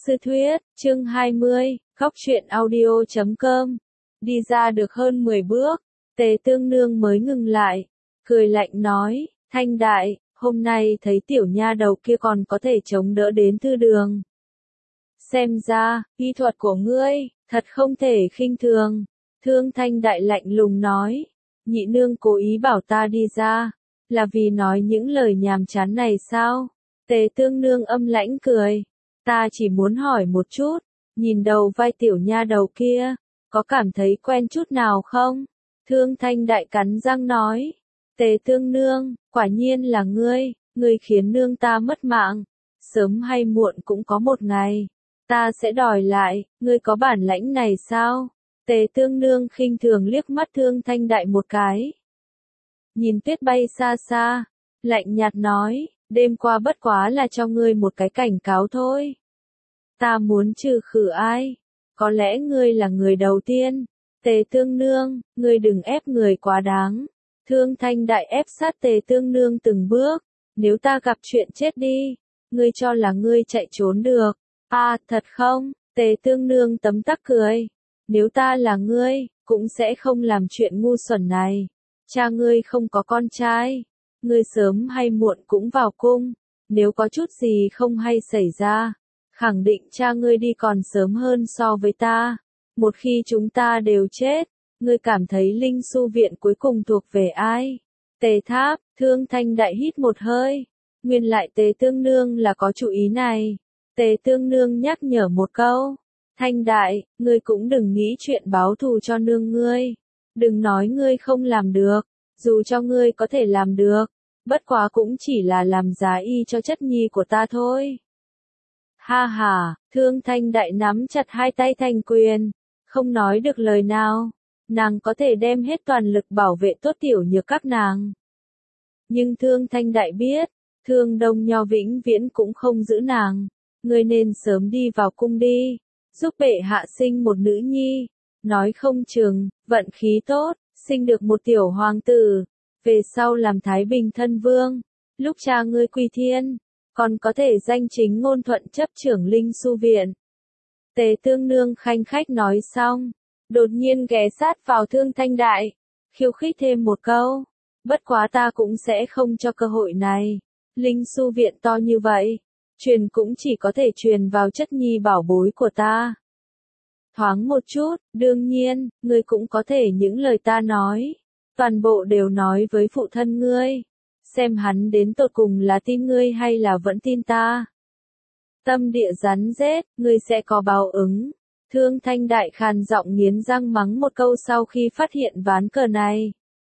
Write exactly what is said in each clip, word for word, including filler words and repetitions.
Sư Thuyết, chương hai mươi, Góc truyện audio chấm com. Đi ra được hơn mười bước, Tề Tương Nương mới ngừng lại, cười lạnh nói, Thanh Đại, hôm nay thấy tiểu nha đầu kia còn có thể chống đỡ đến thư đường. Xem ra, y thuật của ngươi, thật không thể khinh thường. Thương Thanh Đại lạnh lùng nói, nhị nương cố ý bảo ta đi ra, là vì nói những lời nhàm chán này sao? Tề Tương Nương âm lãnh cười, ta chỉ muốn hỏi một chút, nhìn đầu vai tiểu nha đầu kia, có cảm thấy quen chút nào không? Thương Thanh Đại cắn răng nói, Tề Tương Nương, quả nhiên là ngươi, ngươi khiến nương ta mất mạng, sớm hay muộn cũng có một ngày, ta sẽ đòi lại, ngươi có bản lãnh này sao? Tề Tương Nương khinh thường liếc mắt Thương Thanh Đại một cái. Nhìn tuyết bay xa xa, lạnh nhạt nói, đêm qua bất quá là cho ngươi một cái cảnh cáo thôi. Ta muốn trừ khử ai? Có lẽ ngươi là người đầu tiên. Tề Tương Nương, ngươi đừng ép người quá đáng. Thương Thanh Đại ép sát Tề Tương Nương từng bước. Nếu ta gặp chuyện chết đi, ngươi cho là ngươi chạy trốn được. À, thật không? Tề Tương Nương tấm tắc cười. Nếu ta là ngươi, cũng sẽ không làm chuyện ngu xuẩn này. Cha ngươi không có con trai. Ngươi sớm hay muộn cũng vào cung. Nếu có chút gì không hay xảy ra, khẳng định cha ngươi đi còn sớm hơn so với ta. Một khi chúng ta đều chết, ngươi cảm thấy Linh Su Viện cuối cùng thuộc về ai? Tề Tháp, Thương Thanh Đại hít một hơi. Nguyên lại Tề Tương Nương là có chủ ý này. Tề Tương Nương nhắc nhở một câu. Thanh Đại, ngươi cũng đừng nghĩ chuyện báo thù cho nương ngươi. Đừng nói ngươi không làm được. Dù cho ngươi có thể làm được, bất quá cũng chỉ là làm giá y cho chất nhi của ta thôi. Ha ha, Thương Thanh Đại nắm chặt hai tay thành quyền, không nói được lời nào. Nàng có thể đem hết toàn lực bảo vệ tốt tiểu nhược các nàng. Nhưng Thương Thanh Đại biết, Thương Đông Nho vĩnh viễn cũng không giữ nàng. Ngươi nên sớm đi vào cung đi, giúp bệ hạ sinh một nữ nhi. Nói không chừng, vận khí tốt, sinh được một tiểu hoàng tử. Về sau làm Thái Bình thân vương, lúc cha ngươi quy thiên, còn có thể danh chính ngôn thuận chấp trưởng Linh Su Viện. Tề Tương Nương khanh khách nói xong, đột nhiên ghé sát vào Thương Thanh Đại, khiêu khích thêm một câu. Bất quá ta cũng sẽ không cho cơ hội này. Linh Su Viện to như vậy, truyền cũng chỉ có thể truyền vào chất nhi bảo bối của ta. Thoáng một chút, đương nhiên, ngươi cũng có thể những lời ta nói. Toàn bộ đều nói với phụ thân ngươi. Xem hắn đến tột cùng là tin ngươi hay là vẫn tin ta. Tâm địa rắn rết, ngươi sẽ có báo ứng. Thương Thanh Đại khàn giọng nghiến răng mắng một câu sau khi phát hiện ván cờ này.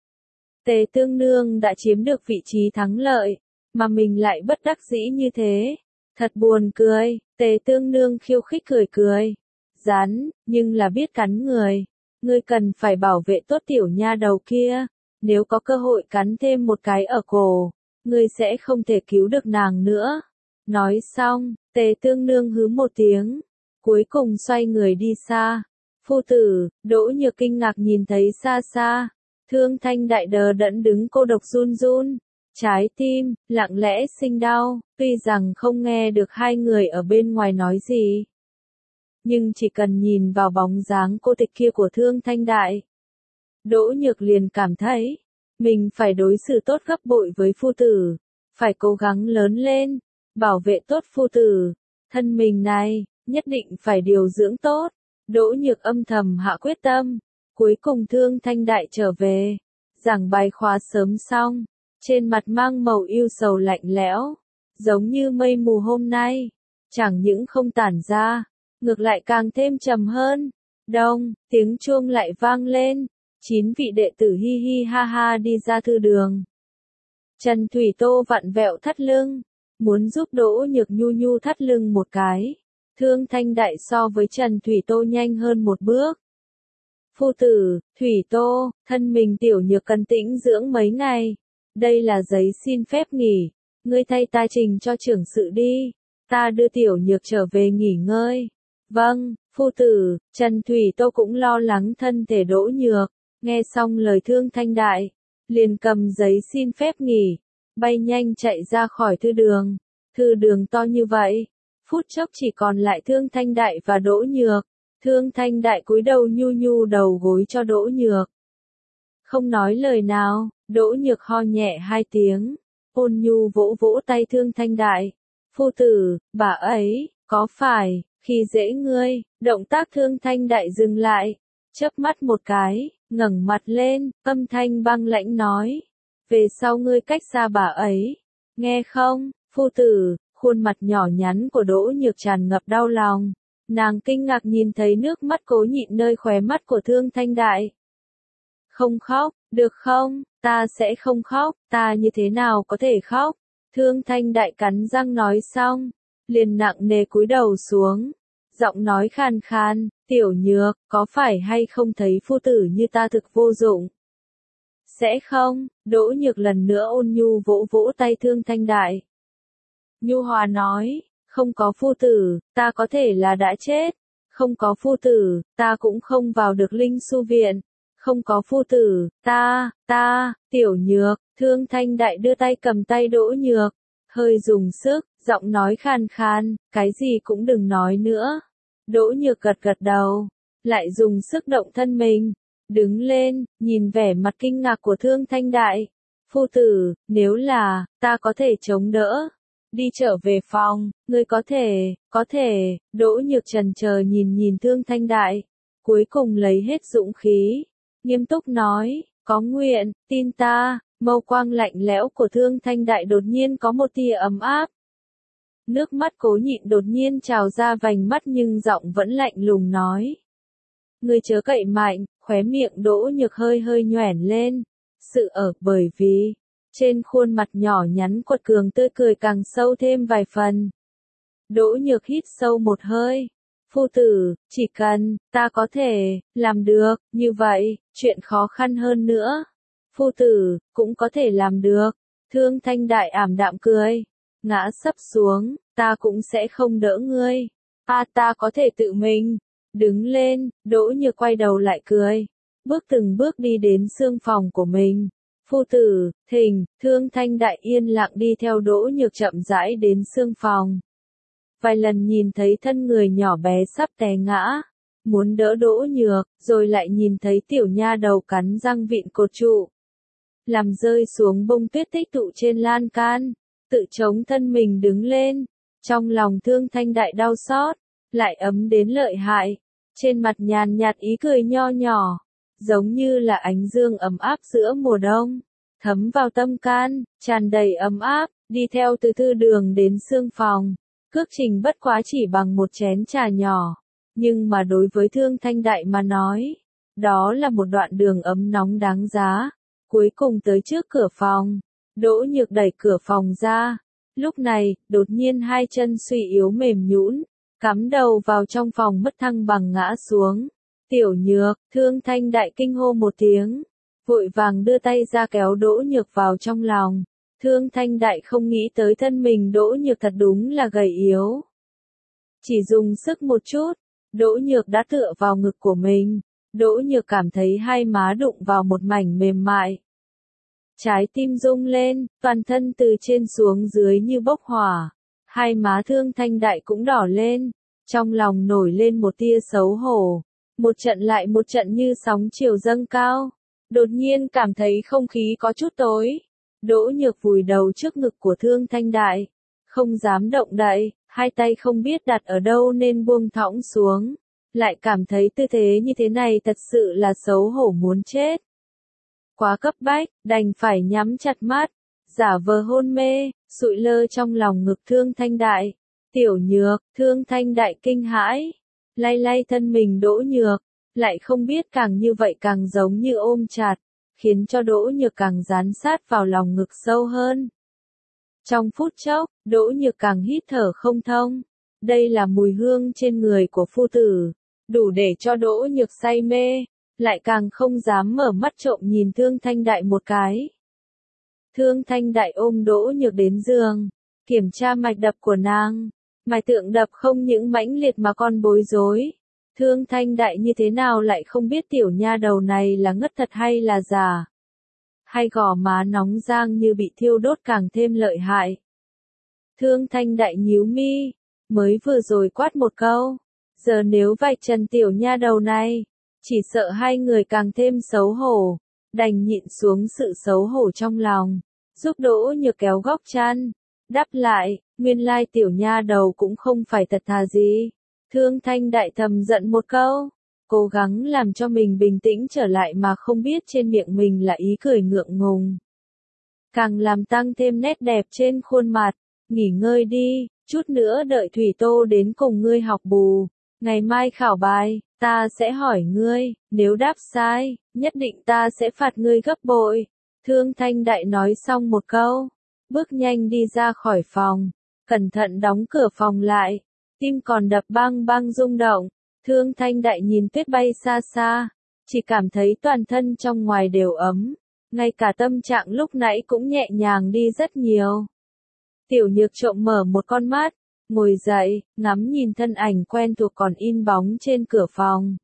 Tề Tương Nương đã chiếm được vị trí thắng lợi, mà mình lại bất đắc dĩ như thế. Thật buồn cười, Tề Tương Nương khiêu khích cười cười. Rắn, nhưng là biết cắn người. Ngươi cần phải bảo vệ tốt tiểu nha đầu kia, nếu có cơ hội cắn thêm một cái ở cổ, ngươi sẽ không thể cứu được nàng nữa. Nói xong, Tề Tương Nương hứ một tiếng, cuối cùng xoay người đi xa. Phu tử, Đỗ Nhược kinh ngạc nhìn thấy xa xa, Thương Thanh Đại đờ đẫn đứng cô độc run run, trái tim, lặng lẽ sinh đau, tuy rằng không nghe được hai người ở bên ngoài nói gì. Nhưng chỉ cần nhìn vào bóng dáng cô tịch kia của Thương Thanh Đại, Đỗ Nhược liền cảm thấy, mình phải đối xử tốt gấp bội với phu tử, phải cố gắng lớn lên, bảo vệ tốt phu tử, thân mình này, nhất định phải điều dưỡng tốt. Đỗ Nhược âm thầm hạ quyết tâm, cuối cùng Thương Thanh Đại trở về, giảng bài khóa sớm xong, trên mặt mang màu ưu sầu lạnh lẽo, giống như mây mù hôm nay, chẳng những không tản ra, ngược lại càng thêm trầm hơn. Đông, tiếng chuông lại vang lên, chín vị đệ tử hi hi ha ha đi ra thư đường. Trần Thủy Tô vặn vẹo thắt lưng, muốn giúp Đỗ Nhược nhu nhu thắt lưng một cái. Thương Thanh Đại so với Trần Thủy Tô nhanh hơn một bước. Phu tử, Thủy Tô, thân mình tiểu nhược cần tĩnh dưỡng mấy ngày. Đây là giấy xin phép nghỉ, ngươi thay ta trình cho trưởng sự đi, ta đưa tiểu nhược trở về nghỉ ngơi. Vâng, phu tử. Trần Thủy Tô cũng lo lắng thân thể Đỗ Nhược, nghe xong lời Thương Thanh Đại, liền cầm giấy xin phép nghỉ, bay nhanh chạy ra khỏi thư đường. Thư đường to như vậy, phút chốc chỉ còn lại Thương Thanh Đại và Đỗ Nhược. Thương Thanh Đại cúi đầu nhu nhu đầu gối cho Đỗ Nhược. Không nói lời nào, Đỗ Nhược ho nhẹ hai tiếng, ôn nhu vỗ vỗ tay Thương Thanh Đại. Phu tử, bà ấy, có phải, khi dễ ngươi, động tác Thương Thanh Đại dừng lại, chớp mắt một cái, ngẩng mặt lên, âm thanh băng lãnh nói. Về sau ngươi cách xa bà ấy, nghe không, phu tử, khuôn mặt nhỏ nhắn của Đỗ Nhược tràn ngập đau lòng. Nàng kinh ngạc nhìn thấy nước mắt cố nhịn nơi khóe mắt của Thương Thanh Đại. Không khóc, được không, ta sẽ không khóc, ta như thế nào có thể khóc. Thương Thanh Đại cắn răng nói xong, liền nặng nề cúi đầu xuống, giọng nói khan khan, Tiểu Nhược, có phải hay không thấy phu tử như ta thực vô dụng? Sẽ không, Đỗ Nhược lần nữa ôn nhu vỗ vỗ tay Thương Thanh Đại. Nhu hòa nói, không có phu tử, ta có thể là đã chết. Không có phu tử, ta cũng không vào được Linh Su Viện. Không có phu tử, ta, ta, Tiểu Nhược, Thương Thanh Đại đưa tay cầm tay Đỗ Nhược, hơi dùng sức, giọng nói khan khan, cái gì cũng đừng nói nữa. Đỗ Nhược gật gật đầu, lại dùng sức động thân mình, đứng lên, nhìn vẻ mặt kinh ngạc của Thương Thanh Đại. Phu tử, nếu là, ta có thể chống đỡ. Đi trở về phòng, ngươi có thể, có thể, Đỗ Nhược chần chờ nhìn nhìn Thương Thanh Đại, cuối cùng lấy hết dũng khí, nghiêm túc nói, có nguyện, tin ta. Mâu quang lạnh lẽo của Thương Thanh Đại đột nhiên có một tia ấm áp. Nước mắt cố nhịn đột nhiên trào ra vành mắt nhưng giọng vẫn lạnh lùng nói. Ngươi chớ cậy mạnh, khóe miệng Đỗ Nhược hơi hơi nhoẻn lên. Sự ở bởi vì, trên khuôn mặt nhỏ nhắn quật cường tươi cười càng sâu thêm vài phần. Đỗ Nhược hít sâu một hơi. Phu tử, chỉ cần, ta có thể, làm được, như vậy, chuyện khó khăn hơn nữa. Phu tử, cũng có thể làm được. Thương Thanh Đại ảm đạm cười. Ngã sấp xuống, ta cũng sẽ không đỡ ngươi. À ta có thể tự mình. Đứng lên, Đỗ Nhược quay đầu lại cười. Bước từng bước đi đến xương phòng của mình. Phu tử, thình, Thương Thanh Đại yên lặng đi theo Đỗ Nhược chậm rãi đến xương phòng. Vài lần nhìn thấy thân người nhỏ bé sắp té ngã. Muốn đỡ Đỗ Nhược, rồi lại nhìn thấy tiểu nha đầu cắn răng vịn cột trụ. Làm rơi xuống bông tuyết tích tụ trên lan can, tự chống thân mình đứng lên, trong lòng Thương Thanh Đại đau xót, lại ấm đến lợi hại, trên mặt nhàn nhạt ý cười nho nhỏ, giống như là ánh dương ấm áp giữa mùa đông, thấm vào tâm can, tràn đầy ấm áp, đi theo từ thư đường đến xương phòng, cước trình bất quá chỉ bằng một chén trà nhỏ, nhưng mà đối với Thương Thanh Đại mà nói, đó là một đoạn đường ấm nóng đáng giá. Cuối cùng tới trước cửa phòng, Đỗ Nhược đẩy cửa phòng ra. Lúc này, đột nhiên hai chân suy yếu mềm nhũn, cắm đầu vào trong phòng mất thăng bằng ngã xuống. Tiểu Nhược, Thương Thanh Đại kinh hô một tiếng, vội vàng đưa tay ra kéo Đỗ Nhược vào trong lòng. Thương Thanh Đại không nghĩ tới thân mình Đỗ Nhược thật đúng là gầy yếu. Chỉ dùng sức một chút, Đỗ Nhược đã tựa vào ngực của mình. Đỗ Nhược cảm thấy hai má đụng vào một mảnh mềm mại. Trái tim rung lên, toàn thân từ trên xuống dưới như bốc hỏa. Hai má Thương Thanh Đại cũng đỏ lên, trong lòng nổi lên một tia xấu hổ. Một trận lại một trận như sóng chiều dâng cao. Đột nhiên cảm thấy không khí có chút tối. Đỗ Nhược vùi đầu trước ngực của Thương Thanh Đại. Không dám động đậy, hai tay không biết đặt ở đâu nên buông thõng xuống. Lại cảm thấy tư thế như thế này thật sự là xấu hổ muốn chết. Quá cấp bách, đành phải nhắm chặt mắt, giả vờ hôn mê, sụi lơ trong lòng ngực Thương Thanh Đại. Tiểu Nhược, Thương Thanh Đại kinh hãi, lay lay thân mình Đỗ Nhược, lại không biết càng như vậy càng giống như ôm chặt, khiến cho Đỗ Nhược càng dán sát vào lòng ngực sâu hơn. Trong phút chốc, Đỗ Nhược càng hít thở không thông. Đây là mùi hương trên người của phu tử, đủ để cho Đỗ Nhược say mê, lại càng không dám mở mắt trộm nhìn Thương Thanh Đại một cái. Thương Thanh Đại ôm Đỗ Nhược đến giường, kiểm tra mạch đập của nàng. Mạch tượng đập không những mãnh liệt mà còn bối rối. Thương Thanh Đại như thế nào lại không biết tiểu nha đầu này là ngất thật hay là giả. Hai gò má nóng rang như bị thiêu đốt càng thêm lợi hại. Thương Thanh Đại nhíu mi, mới vừa rồi quát một câu. Giờ nếu vạch trần tiểu nha đầu này, chỉ sợ hai người càng thêm xấu hổ, đành nhịn xuống sự xấu hổ trong lòng, giúp Đỗ Nhược kéo góc chăn, đáp lại, nguyên lai tiểu nha đầu cũng không phải thật thà gì. Thương Thanh Đại thầm giận một câu, cố gắng làm cho mình bình tĩnh trở lại mà không biết trên miệng mình là ý cười ngượng ngùng. Càng làm tăng thêm nét đẹp trên khuôn mặt, nghỉ ngơi đi, chút nữa đợi Thủy Tô đến cùng ngươi học bù. Ngày mai khảo bài, ta sẽ hỏi ngươi, nếu đáp sai, nhất định ta sẽ phạt ngươi gấp bội. Thương Thanh Đại nói xong một câu, bước nhanh đi ra khỏi phòng, cẩn thận đóng cửa phòng lại, tim còn đập bang bang rung động. Thương Thanh Đại nhìn tuyết bay xa xa, chỉ cảm thấy toàn thân trong ngoài đều ấm, ngay cả tâm trạng lúc nãy cũng nhẹ nhàng đi rất nhiều. Tiểu Nhược trộm mở một con mắt, ngồi dậy, ngắm nhìn thân ảnh quen thuộc còn in bóng trên cửa phòng.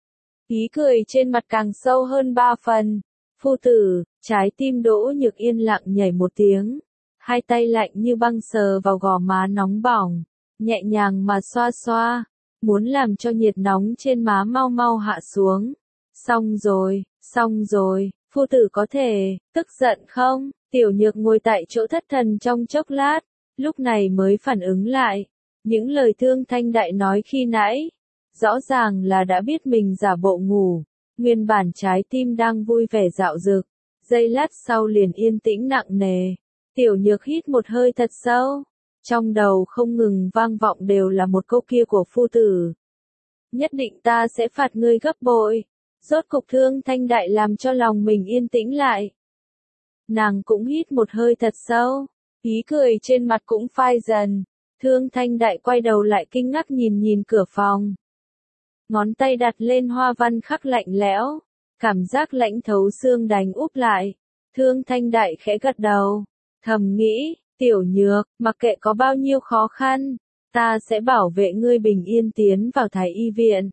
Ý cười trên mặt càng sâu hơn ba phần. Phu tử, trái tim Đỗ Nhược yên lặng nhảy một tiếng. Hai tay lạnh như băng sờ vào gò má nóng bỏng, nhẹ nhàng mà xoa xoa, muốn làm cho nhiệt nóng trên má mau mau hạ xuống. Xong rồi, xong rồi, phu tử có thể, tức giận không? Tiểu Nhược ngồi tại chỗ thất thần trong chốc lát, lúc này mới phản ứng lại. Những lời Thương Thanh Đại nói khi nãy, rõ ràng là đã biết mình giả bộ ngủ, nguyên bản trái tim đang vui vẻ dạo dực, giây lát sau liền yên tĩnh nặng nề. Tiểu Nhược hít một hơi thật sâu, trong đầu không ngừng vang vọng đều là một câu kia của phu tử. Nhất định ta sẽ phạt ngươi gấp bội. Rốt cục Thương Thanh Đại làm cho lòng mình yên tĩnh lại. Nàng cũng hít một hơi thật sâu, ý cười trên mặt cũng phai dần. Thương Thanh Đại quay đầu lại kinh ngạc nhìn nhìn cửa phòng. Ngón tay đặt lên hoa văn khắc lạnh lẽo, cảm giác lạnh thấu xương đánh úp lại. Thương Thanh Đại khẽ gật đầu, thầm nghĩ, Tiểu Nhược, mặc kệ có bao nhiêu khó khăn, ta sẽ bảo vệ ngươi bình yên tiến vào Thái Y viện.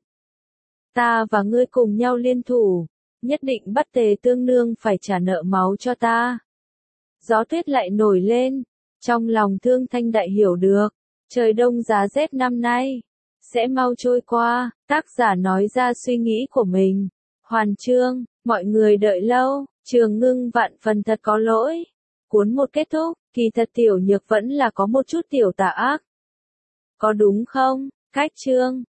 Ta và ngươi cùng nhau liên thủ, nhất định bắt Tề Tương Nương phải trả nợ máu cho ta. Gió tuyết lại nổi lên, trong lòng Thương Thanh Đại hiểu được, trời đông giá rét năm nay sẽ mau trôi qua. Tác giả nói ra suy nghĩ của mình. Hoàn chương, mọi người đợi lâu, Trường Ngưng vạn phần thật có lỗi. Cuốn một kết thúc, kỳ thật Tiểu Nhược vẫn là có một chút tiểu tà ác. Có đúng không? Cách chương